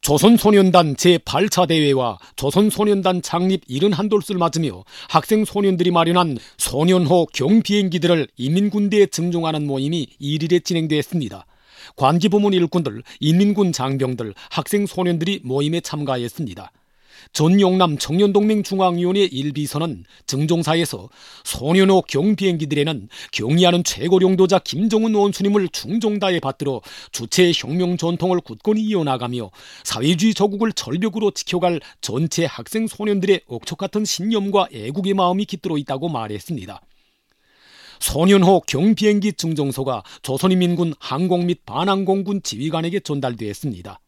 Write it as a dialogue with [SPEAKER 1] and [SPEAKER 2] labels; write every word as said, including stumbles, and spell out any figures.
[SPEAKER 1] 조선소년단 제팔 차 대회와 조선소년단 창립 칠십일 돌을 맞으며 학생소년들이 마련한 소년호 경비행기들을 인민군대에 증종하는 모임이 일일에 진행되었습니다. 관기부문 일꾼들, 인민군 장병들, 학생소년들이 모임에 참가했습니다. 전용남 청년동맹 중앙위원회 일 비서는 증종사에서 소년호 경비행기들에는 경의하는 최고領導자 김정은 원수님을 충종다에 받들어 주체의 혁명 전통을 굳건히 이어나가며 사회주의 조국을 절벽으로 지켜갈 전체 학생 소년들의 억척 같은 신념과 애국의 마음이 깃들어 있다고 말했습니다. 소년호 경비행기 증종소가 조선인민군 항공 및 반항공군 지휘관에게 전달되었습니다.